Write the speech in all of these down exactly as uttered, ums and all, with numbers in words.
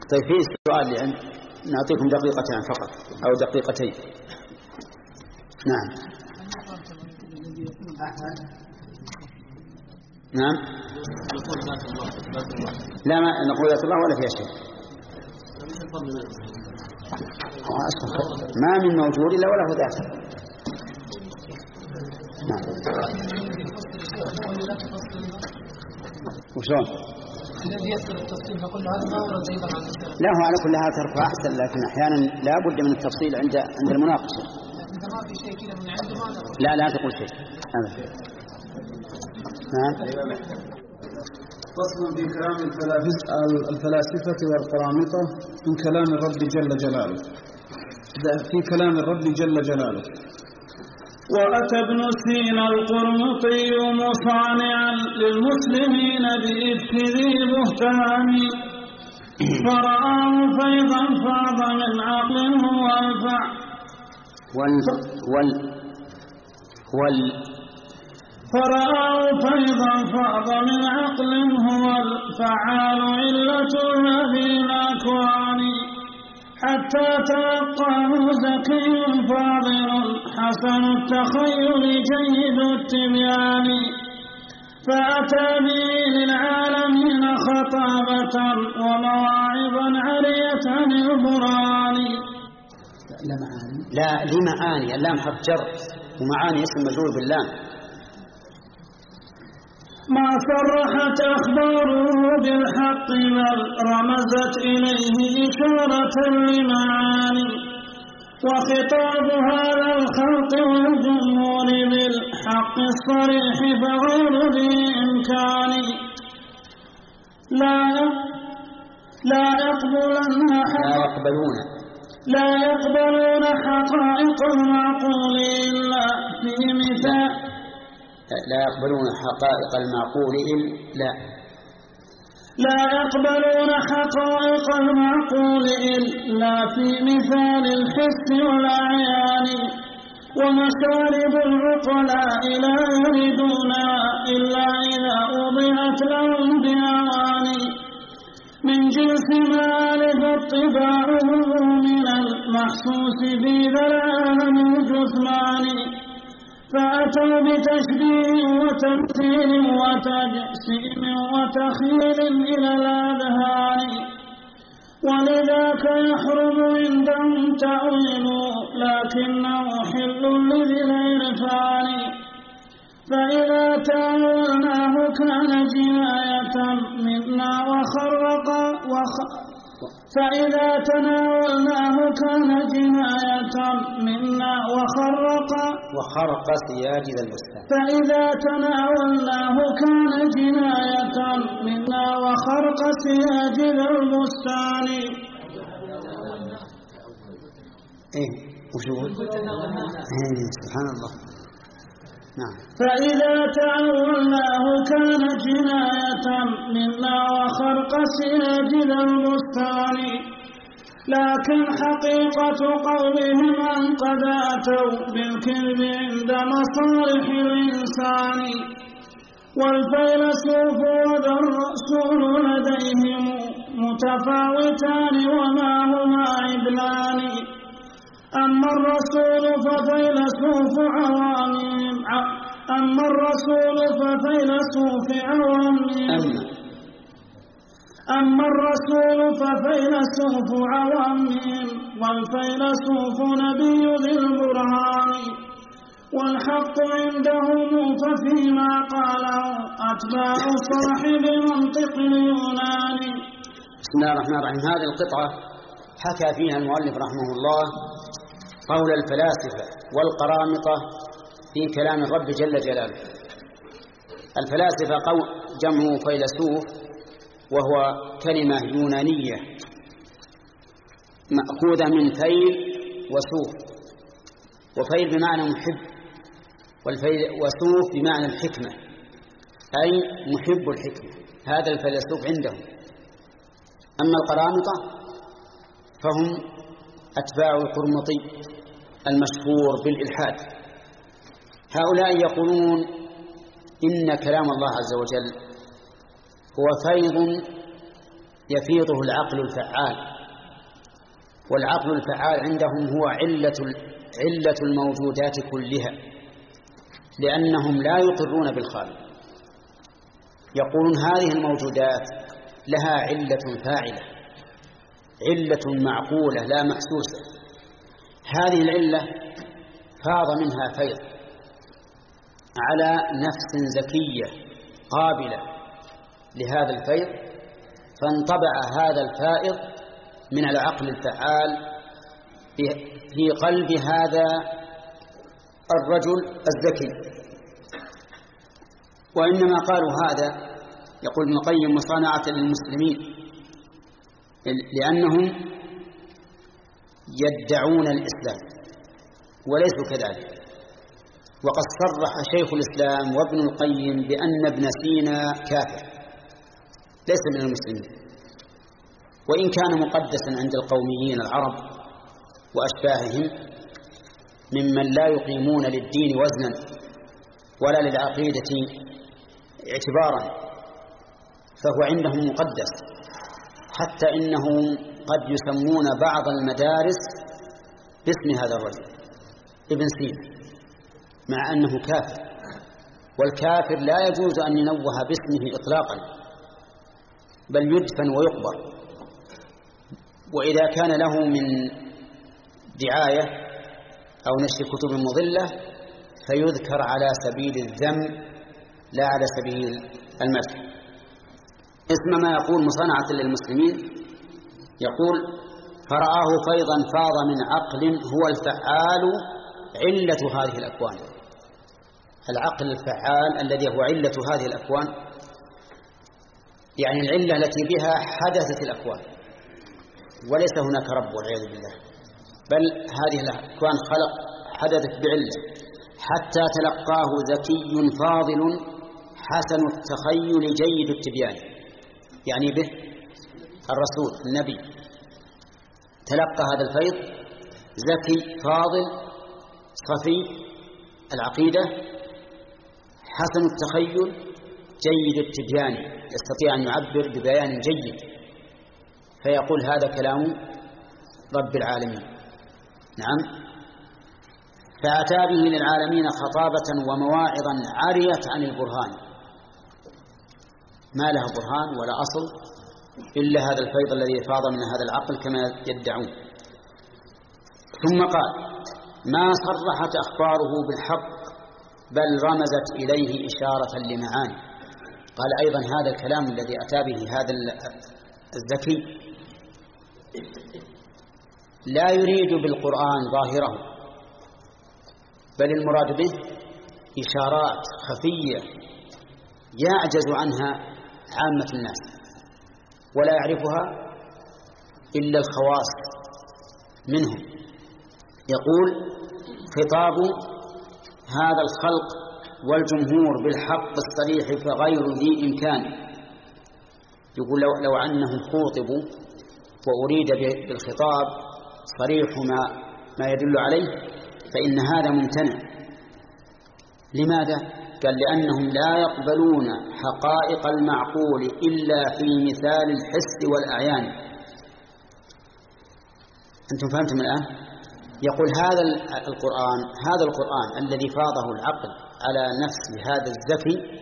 طيب في سؤال يعني نعطيكم دقيقتين فقط أو دقيقتين. نعم نعم لا ما نقول ذات الله ولا فيها شيء، ما من موجود إلا وله ذات. نعم وشلون؟ الذي يسأل التفصيل فقل هذا ما ورد أيضا عن السلف. لا هو على كل هذا تركه أحسن، لكن أحيانا لا بد من التفصيل عند عند المناقشة. إذا ما في شيء كذا من عنده ما نقول. لا لا تقول شيء. نعم. فصل في كلام الفلاسفة والقرامطة من كلام الرب جل جلاله. في كلام الرب جل جلاله. وأتى ابن سينا القرمطي مصانعا للمسلمين بإفك ذي بهتان، فرآه فيضا فاض من عقل هو الفع وال وال وال فرآه فيضا فاض من عقل هو الفعال علة هذه الأكوان، حتى تلقاه زكي فاضل حسن التخيل جيد التبيان، فأتى به للعالمين خطابة ومواعظا عرية عن البرهان. لا معاني لا لمعاني اللام حرف جر ومعاني اسم مجرور باللام. ما صرحت أخباره بالحق بل رمزت إليه إشارة لمعاني، وخطاب هذا الخلق والجمهور بالحق الصريح فغير ذي إمكان. لا لا يقبلن لا يقبلون لا يقبلون حقائق المعقول إلا في مثال لا يقبلون حقائق المعقول إلا لا يقبلون حقائق المعقول إلا في مثال الحس والأعيان، ومشارب العقلاء لا يردونها إلا إذا وضعت لهم بأوان، من جنس ما ألف اطباعه من المحسوس في ذا العالم الجثمان، فأتوا بتشبيه وتمثيل وتجسيم وتخيل إلى الأذهان، ولذاك يحرم عندهم تأويل لكنه حل لذي العرفان، فإذا تأولناه كان جناية منا وخرق وخ فإذا تناولناه كان جناية منا وخرق وخرق سياجد البستان. فإذا تناولناه كان جناية منا وخرق سياجد البستان. إيه وشو؟ إيه سبحان الله. نعم. فإذا تأولناه كان جناية منا وخرق سياجد البستان، لكن حقيقة قولهم أن قد أتوا بالكذب عند مصالح الإنسان، والفيلسوف وذا الرسول لديهم متفاوتان وما هما عدلان، أما الرسول ففيلسوف عوامهم أما الرسول ففيلسوف عوامهم أما الرسول ففيلسوف عوامهم والفيلسوف نبي ذي البرهان، والحق عندهم ففيما قاله أتباع صاحب منطق اليونان. بسم الله الرحمن الرحيم. هذه القطعة حكى فيها المؤلف رحمه الله قول الفلاسفة والقرامطة في كلام الرب جل جلاله. الفلاسفة قول جمع فيلسوف، وهو كلمة يونانية مأخوذة من فيل وسوف، وفيل بمعنى محب، والفيل وسوف بمعنى الحكمة، أي محب الحكمة. هذا الفيلسوف عندهم. أما القرامطة فهم أتباع القرمطي المشهور بالإلحاد. هؤلاء يقولون إن كلام الله عز وجل هو فيض يفيضه العقل الفعال، والعقل الفعال عندهم هو علة علة الموجودات كلها، لأنهم لا يقرون بالخالق، يقولون هذه الموجودات لها علة فاعلة، علة معقولة لا محسوسة. هذه العلة فاض منها فيض على نفس زكية قابلة لهذا الفيض، فانطبع هذا الفائض من العقل الفعال في قلب هذا الرجل الذكي. وإنما قالوا هذا، يقول ابن القيم، مصانعة للمسلمين، لأنهم يدعون الإسلام وليسوا كذلك. وقد صرح شيخ الإسلام وابن القيم بأن ابن سينا كافر ليس من المسلمين، وإن كان مقدسا عند القوميين العرب وأشباههم ممن لا يقيمون للدين وزنا ولا للعقيدة اعتبارا، فهو عندهم مقدس، حتى إنهم قد يسمون بعض المدارس باسم هذا الرجل ابن سينا، مع أنه كافر، والكافر لا يجوز أن ينوه باسمه إطلاقا، بل يدفن ويقبر. وإذا كان له من دعاية أو نشر كتب مضلة فيذكر على سبيل الذم لا على سبيل المدح. اسم ما يقول مصانعة للمسلمين، يقول: فرآه فيضا فاض من عقل هو الفعال علة هذه الأكوان. العقل الفعال الذي هو علة هذه الأكوان، يعني العلة التي بها حدثت الأكوان، وليس هناك رب والعياذ بالله، بل هذه الأكوان خلق حدثت بعلة، حتى تلقاه ذكي فاضل حسن التخيل جيد التبيان، يعني به الرسول النبي تلقى هذا الفيض ذكي فاضل صفي العقيدة حسن التخيل جيد التبيان، يستطيع أن يعبر ببيان جيد، فيقول هذا كلام رب العالمين. نعم. فأتى به للعالمين خطابة ومواعظا عريت عن البرهان، ما لها برهان ولا أصل إلا هذا الفيض الذي فاض من هذا العقل كما يدعون. ثم قال: ما صرحت أخباره بالحق بل رمزت إليه إشارة لمعاني. قال أيضا هذا الكلام الذي أتى به هذا الذكي لا يريد بالقرآن ظاهره، بل المراد به إشارات خفية يعجز عنها عامة الناس ولا يعرفها إلا الخواص منهم. يقول: خطاب هذا الخلق والجمهور بالحق الصريح فغير ذي إمكان. يقول لو, لو أنهم خوطبوا وأريد بالخطاب صريح ما, ما يدل عليه فإن هذا ممتنع. لماذا؟ قال: لأنهم لا يقبلون حقائق المعقول إلا في مثال الحس والأعيان. أنتم فهمتم الآن؟ يقول هذا القرآن هذا القرآن الذي فاضه العقل على نفس هذا الذكي،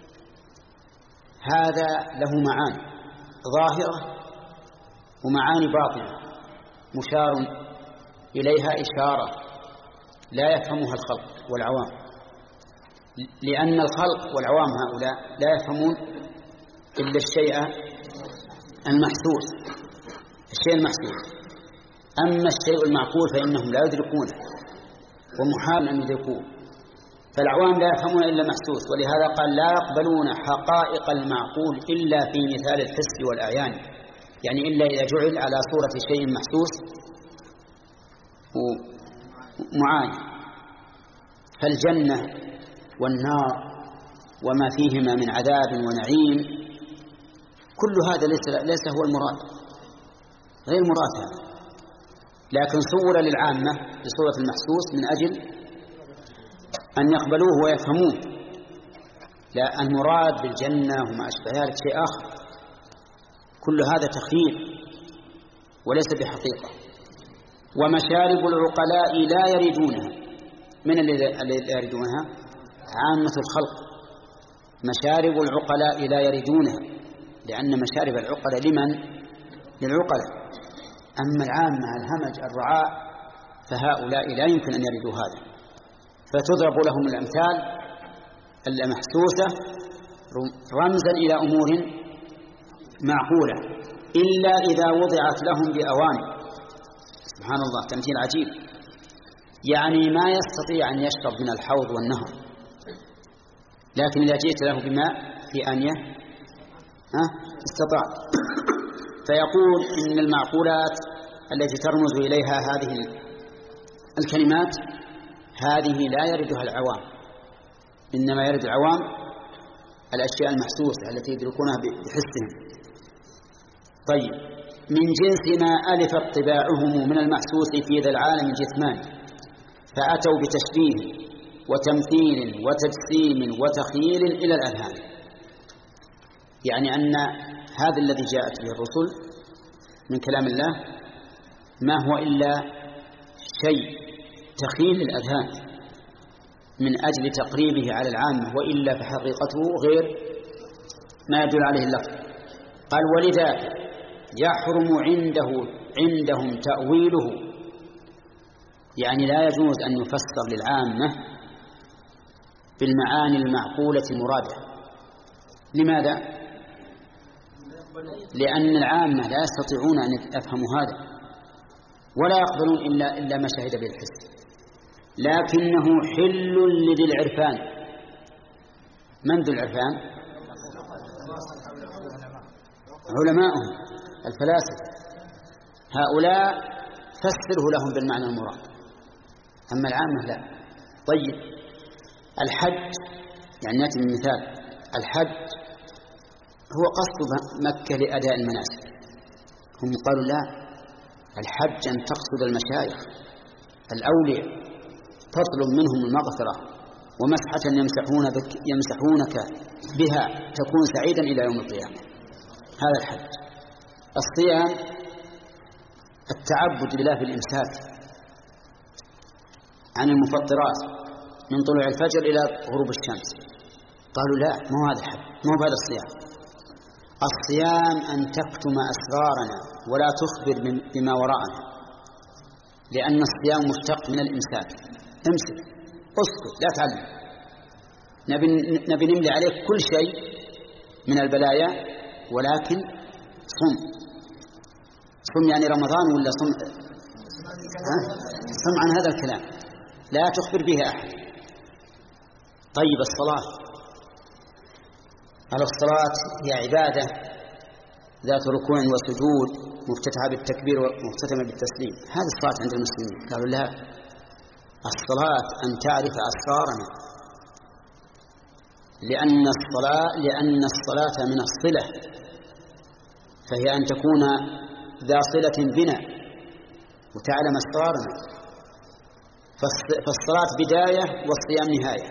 هذا له معاني ظاهرة ومعاني باطنة مشار إليها إشارة لا يفهمها الخلق والعوام، لأن الخلق والعوام هؤلاء لا يفهمون إلا الشيء المحسوس، الشيء المحسوس. أما الشيء المعقول فإنهم لا يدركونه ومحال أن يدركوه، فالعوام لا يفهمون إلا محسوس، ولهذا قال لا يقبلون حقائق المعقول إلا في مثال الحس والأعيان، يعني إلا إذا جعل على صورة شيء محسوس ومعاني. فالجنة والنار وما فيهما من عذاب ونعيم كل هذا ليس, ليس هو المراد، غير مراد هذا، لكن صور للعامة بصورة المحسوس من أجل أن يقبلوه ويفهموه. لا، المراد بالجنة وما أشبه ذلك شيء آخر، كل هذا تخيل وليس بحقيقة. ومشارب العقلاء لا يريدونها. من الذي يريدونها؟ عامة الخلق. مشارب العقلاء لا يريدونها، لأن مشارب العقلاء لمن؟ للعقلاء. أما العامة الهمج الرعاء فهؤلاء لا يمكن أن يريدوا هذا، فتضرب لهم الأمثال المحسوسة رمزا إلى أمور معقولة، إلا إذا وضعت لهم بأوان. سبحان الله، تمثيل عجيب. يعني ما يستطيع أن يشرب من الحوض والنهر، لكن إذا جئت له بماء في آنية أه؟ استطاع. فيقول إن المعقولات التي ترمز إليها هذه الكلمات هذه لا يردها العوام، إنما يرد العوام الأشياء المحسوسة التي يدركونها بحسهم. طيب، من جنس ما ألفت طباعهم من المحسوس في ذا العالم الجسماني، فأتوا بتشبيه وتمثيل وتجسيم وتخييل إلى الأذهان. يعني أن هذا الذي جاءت به الرسل من كلام الله ما هو إلا شيء تخيل للأذهان من أجل تقريبه على العامة، وإلا فحقيقته غير ما يدل عليه اللفظ. قال: ولذا يحرم عنده عندهم تأويله، يعني لا يجوز أن يفسر للعامة بالمعاني المعقولة المرادة. لماذا؟ لأن العامة لا يستطيعون أن يفهموا هذا، ولا يقبلون إلا, إلا ما شهد به الحس، لكنه حل لذي العرفان. من ذو العرفان؟ علماؤهم الفلاسفة. هؤلاء فسره لهم بالمعنى المراد، أما العامة لا. طيب، الحج، يعني نأتي من مثال. الحج هو قصد مكة لأداء المناسك. هم قالوا لا، الحج أن تقصد المشايخ الأولياء، تطلب منهم المغفرة ومسحة يمسحون بك يمسحونك بها تكون سعيدا إلى يوم القيامة. هذا الحج. الصيام التعبد لله بالإمساك عن المفطرات من طلوع الفجر إلى غروب الشمس. قالوا لا، ما هو هذا الحج، ما هو هذا الصيام. الصيام أن تكتم أسرارنا ولا تخبر بما وراءنا، لأن الصيام مشتق من الإمساك. امسك، اسكت، لا تعلم. نبي, نبي نملي عليك كل شيء من البلايا، ولكن صم. صم يعني رمضان ولا صم؟ صم عن هذا الكلام، لا تخبر به أحد. طيب، الصلاة. على الصلاة هي عبادة ذات ركوع وسجود مفتتحة بالتكبير ومختتمة بالتسليم. هذه الصلاة عند المسلمين. قالوا لا، الصلاة أن تعرف أسرارنا، لأن الصلاة لأن الصلاة من الصلة، فهي أن تكون ذا صلة بنا وتعلم أسرارنا. فالصلاة بداية والصيام نهاية.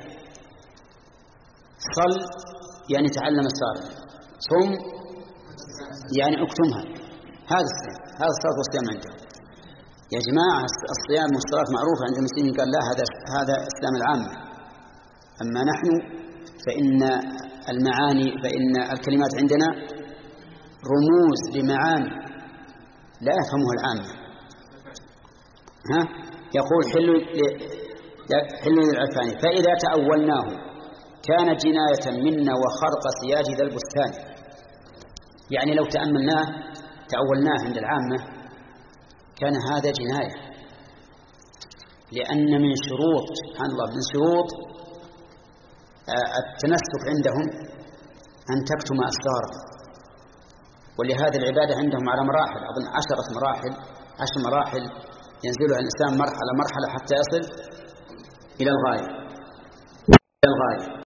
صل يعني تعلم أسرارنا، صم يعني اكتمها. هذا الصيام، هذا الصلاة والصيام عندهم. يا جماعة، الصيام والصلاة معروفة عند المسلمين. قال لا، هذا هذا إسلام العامة. أما نحن فإن المعاني فإن الكلمات عندنا رموز لمعاني لا يفهمها العامة. ها؟ يقول حل حل للعرفان، فإذا تأولناه كان جناية منا وخرق سياج ذا البستان. يعني لو تأملناه تأولناه عند العامة كان هذا جناية، لأن من شروط سبحان الله من شروط التمسك عندهم أن تكتم أسرارهم. ولهذا العبادة عندهم على مراحل، أظن عشرة مراحل عشر مراحل ينزلها الإنسان مرحلة مرحلة حتى يصل إلى الغاية إلى الغاية